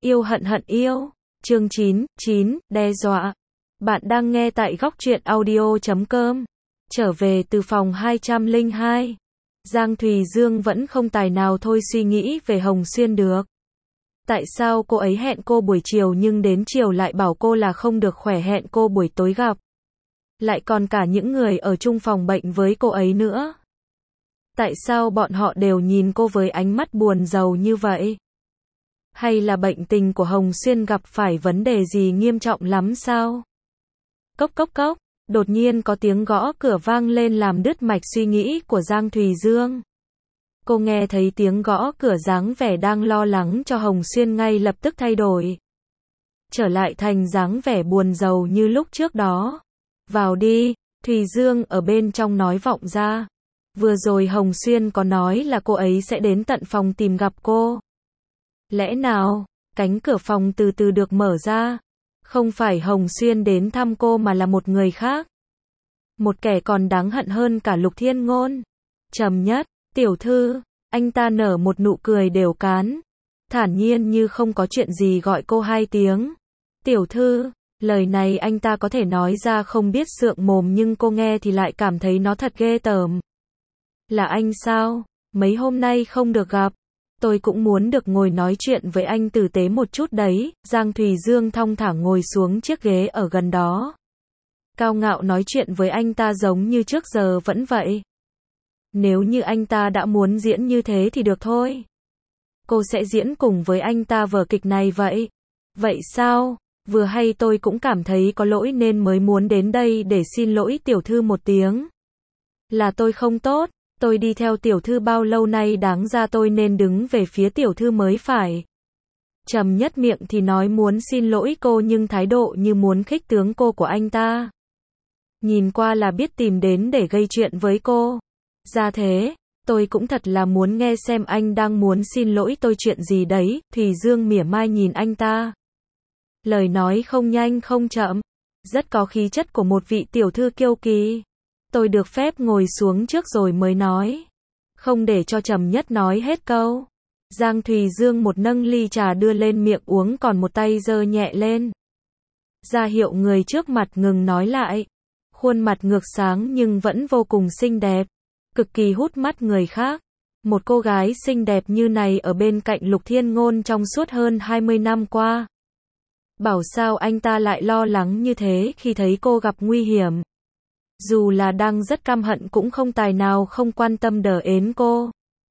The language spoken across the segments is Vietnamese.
Yêu hận hận yêu. Chương 9, đe dọa. Bạn đang nghe tại góc truyện audio.com. Trở về từ phòng 202. Giang Thùy Dương vẫn không tài nào thôi suy nghĩ về Hồng Xuyên được. Tại sao cô ấy hẹn cô buổi chiều nhưng đến chiều lại bảo cô là không được khỏe, hẹn cô buổi tối gặp. Lại còn cả những người ở chung phòng bệnh với cô ấy nữa. Tại sao bọn họ đều nhìn cô với ánh mắt buồn rầu như vậy? Hay là bệnh tình của Hồng Xuyên gặp phải vấn đề gì nghiêm trọng lắm sao? Cốc cốc cốc, đột nhiên có tiếng gõ cửa vang lên làm đứt mạch suy nghĩ của Giang Thùy Dương. Cô nghe thấy tiếng gõ cửa, dáng vẻ đang lo lắng cho Hồng Xuyên ngay lập tức thay đổi. Trở lại thành dáng vẻ buồn rầu như lúc trước đó. Vào đi, Thùy Dương ở bên trong nói vọng ra. Vừa rồi Hồng Xuyên có nói là cô ấy sẽ đến tận phòng tìm gặp cô. Lẽ nào, cánh cửa phòng từ từ được mở ra. Không phải Hồng Xuyên đến thăm cô mà là một người khác. Một kẻ còn đáng hận hơn cả Lục Thiên Ngôn. Trầm Nhất, tiểu thư, anh ta nở một nụ cười đều cán. Thản nhiên như không có chuyện gì gọi cô 2 tiếng. Tiểu thư, lời này anh ta có thể nói ra không biết sượng mồm nhưng cô nghe thì lại cảm thấy nó thật ghê tởm. Là anh sao? Mấy hôm nay không được gặp. Tôi cũng muốn được ngồi nói chuyện với anh tử tế một chút đấy. Giang Thùy Dương thong thả ngồi xuống chiếc ghế ở gần đó. Cao ngạo nói chuyện với anh ta giống như trước giờ vẫn vậy. Nếu như anh ta đã muốn diễn như thế thì được thôi. Cô sẽ diễn cùng với anh ta vở kịch này vậy. Vậy sao? Vừa hay tôi cũng cảm thấy có lỗi nên mới muốn đến đây để xin lỗi tiểu thư một tiếng. Là tôi không tốt. Tôi đi theo tiểu thư bao lâu nay, đáng ra tôi nên đứng về phía tiểu thư mới phải. Trầm Nhất miệng thì nói muốn xin lỗi cô nhưng thái độ như muốn khích tướng cô của anh ta. Nhìn qua là biết tìm đến để gây chuyện với cô. Ra thế, tôi cũng thật là muốn nghe xem anh đang muốn xin lỗi tôi chuyện gì đấy. Thùy Dương mỉa mai nhìn anh ta. Lời nói không nhanh không chậm, rất có khí chất của một vị tiểu thư kiêu kỳ. Tôi được phép ngồi xuống trước rồi mới nói. Không để cho Trầm Nhất nói hết câu. Giang Thùy Dương một nâng ly trà đưa lên miệng uống, còn một tay giơ nhẹ lên. Ra hiệu người trước mặt ngừng nói lại. Khuôn mặt ngược sáng nhưng vẫn vô cùng xinh đẹp. Cực kỳ hút mắt người khác. Một cô gái xinh đẹp như này ở bên cạnh Lục Thiên Ngôn trong suốt hơn 20 năm qua. Bảo sao anh ta lại lo lắng như thế khi thấy cô gặp nguy hiểm. Dù là đang rất căm hận cũng không tài nào không quan tâm đỡ ến cô.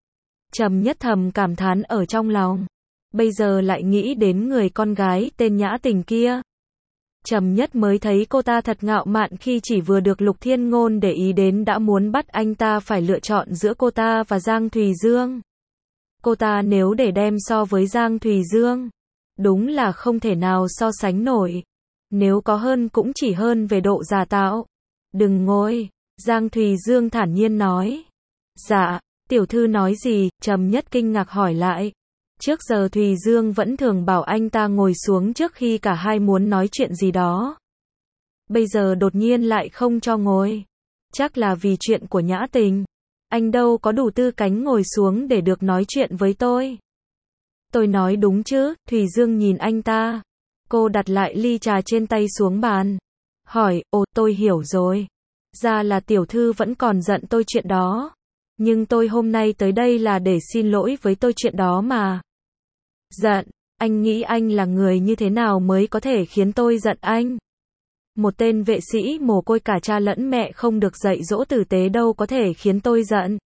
Trầm Nhất thầm cảm thán ở trong lòng. Bây giờ lại nghĩ đến người con gái tên Nhã Tình kia. Trầm Nhất mới thấy cô ta thật ngạo mạn khi chỉ vừa được Lục Thiên Ngôn để ý đến đã muốn bắt anh ta phải lựa chọn giữa cô ta và Giang Thùy Dương. Cô ta nếu để đem so với Giang Thùy Dương, đúng là không thể nào so sánh nổi. Nếu có hơn cũng chỉ hơn về độ giả tạo. Đừng ngồi, Giang Thùy Dương thản nhiên nói. Dạ, tiểu thư nói gì? Trầm Nhất kinh ngạc hỏi lại. Trước giờ Thùy Dương vẫn thường bảo anh ta ngồi xuống trước khi cả hai muốn nói chuyện gì đó. Bây giờ đột nhiên lại không cho ngồi. Chắc là vì chuyện của Nhã Tình. Anh đâu có đủ tư cách ngồi xuống để được nói chuyện với tôi. Tôi nói đúng chứ? Thùy Dương nhìn anh ta. Cô đặt lại ly trà trên tay xuống bàn. Hỏi, ồ, tôi hiểu rồi. Ra là tiểu thư vẫn còn giận tôi chuyện đó. Nhưng tôi hôm nay tới đây là để xin lỗi với tôi chuyện đó mà. Giận, anh nghĩ anh là người như thế nào mới có thể khiến tôi giận anh? Một tên vệ sĩ mồ côi cả cha lẫn mẹ không được dạy dỗ tử tế đâu có thể khiến tôi giận.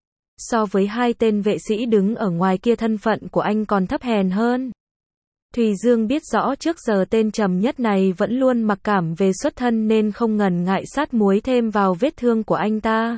So với 2 tên vệ sĩ đứng ở ngoài kia, thân phận của anh còn thấp hèn hơn. Thùy Dương biết rõ trước giờ tên Trầm Nhất này vẫn luôn mặc cảm về xuất thân nên không ngần ngại sát muối thêm vào vết thương của anh ta.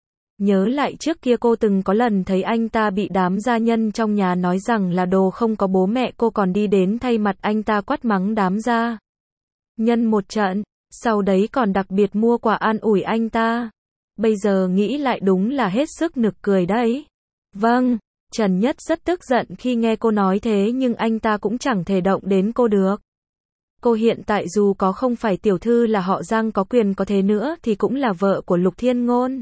Nhớ lại trước kia cô từng có lần thấy anh ta bị đám gia nhân trong nhà nói rằng là đồ không có bố mẹ, cô còn đi đến thay mặt anh ta quát mắng đám gia nhân một trận, sau đấy còn đặc biệt mua quà an ủi anh ta. Bây giờ nghĩ lại đúng là hết sức nực cười đấy. Vâng. Trầm Nhất rất tức giận khi nghe cô nói thế nhưng anh ta cũng chẳng thể động đến cô được. Cô hiện tại dù có không phải tiểu thư là họ Giang có quyền có thế nữa thì cũng là vợ của Lục Thiên Ngôn.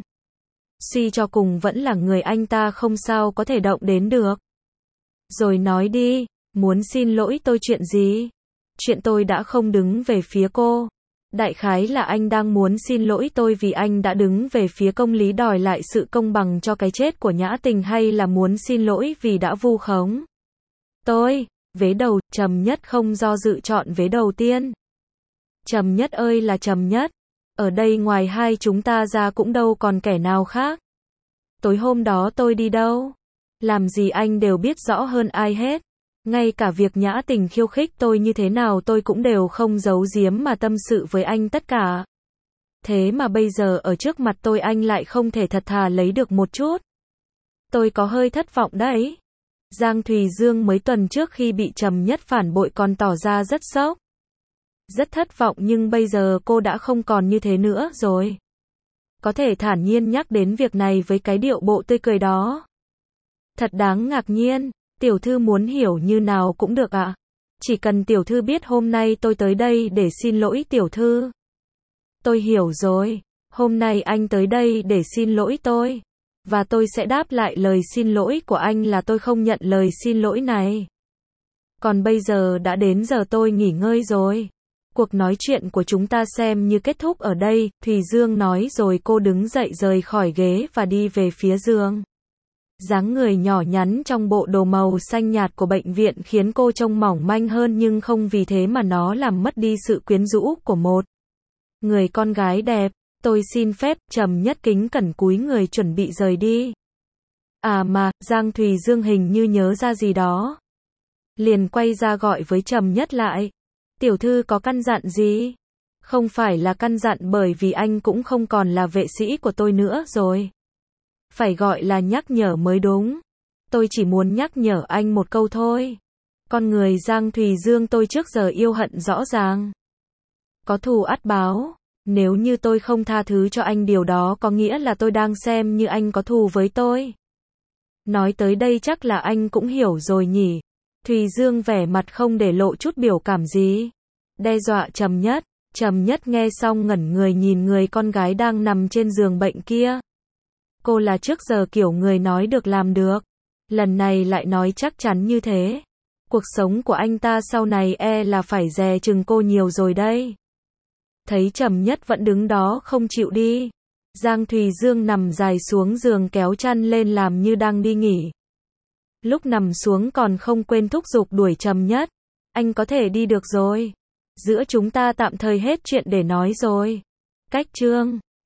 Suy cho cùng vẫn là người anh ta không sao có thể động đến được. Rồi nói đi, Muốn xin lỗi tôi chuyện gì? Chuyện tôi đã không đứng về phía cô. Đại khái là anh đang muốn xin lỗi tôi vì anh đã đứng về phía công lý đòi lại sự công bằng cho cái chết của Nhã Tình, hay là muốn xin lỗi vì đã vu khống tôi? Vế đầu, Trầm Nhất không do dự chọn vế đầu tiên. Trầm Nhất ơi là Trầm Nhất. Ở đây ngoài hai chúng ta ra cũng đâu còn kẻ nào khác. Tối hôm đó tôi đi đâu? Làm gì anh đều biết rõ hơn ai hết. Ngay cả việc Nhã Tình khiêu khích tôi như thế nào tôi cũng đều không giấu giếm mà tâm sự với anh tất cả. Thế mà bây giờ ở trước mặt tôi anh lại không thể thật thà lấy được một chút. Tôi có hơi thất vọng đấy. Giang Thùy Dương mấy tuần trước khi bị Trầm Nhất phản bội còn tỏ ra rất sốc. Rất thất vọng, nhưng bây giờ cô đã không còn như thế nữa rồi. Có thể thản nhiên nhắc đến việc này với cái điệu bộ tươi cười đó. Thật đáng ngạc nhiên. Tiểu thư muốn hiểu như nào cũng được ạ. Chỉ cần tiểu thư biết hôm nay tôi tới đây để xin lỗi tiểu thư. Tôi hiểu rồi. Hôm nay anh tới đây để xin lỗi tôi. Và tôi sẽ đáp lại lời xin lỗi của anh là tôi không nhận lời xin lỗi này. Còn bây giờ đã đến giờ tôi nghỉ ngơi rồi. Cuộc nói chuyện của chúng ta xem như kết thúc ở đây, Thùy Dương nói rồi cô đứng dậy rời khỏi ghế và đi về phía giường. Dáng người nhỏ nhắn trong bộ đồ màu xanh nhạt của bệnh viện khiến cô trông mỏng manh hơn, nhưng không vì thế mà nó làm mất đi sự quyến rũ của một người con gái đẹp. Tôi xin phép, Trầm Nhất kính cẩn cúi người chuẩn bị rời đi. À mà, Giang Thùy Dương hình như nhớ ra gì đó. Liền quay ra gọi với Trầm Nhất lại. Tiểu thư có căn dặn gì? Không phải là căn dặn, bởi vì anh cũng không còn là vệ sĩ của tôi nữa rồi. Phải gọi là nhắc nhở mới đúng. Tôi chỉ muốn nhắc nhở anh một câu thôi. Con người Giang Thùy Dương tôi trước giờ yêu hận rõ ràng. Có thù ắt báo. Nếu như tôi không tha thứ cho anh, điều đó có nghĩa là tôi đang xem như anh có thù với tôi. Nói tới đây chắc là anh cũng hiểu rồi nhỉ. Thùy Dương vẻ mặt không để lộ chút biểu cảm gì. Đe dọa Trầm Nhất. Trầm Nhất nghe xong ngẩn người nhìn người con gái đang nằm trên giường bệnh kia. Cô là trước giờ kiểu người nói được làm được. Lần này lại nói chắc chắn như thế. Cuộc sống của anh ta sau này là phải dè chừng cô nhiều rồi đây. Thấy Trầm Nhất vẫn đứng đó không chịu đi. Giang Thùy Dương nằm dài xuống giường kéo chăn lên làm như đang đi nghỉ. Lúc nằm xuống còn không quên thúc giục đuổi Trầm Nhất. Anh có thể đi được rồi. Giữa chúng ta tạm thời hết chuyện để nói rồi. Cách chương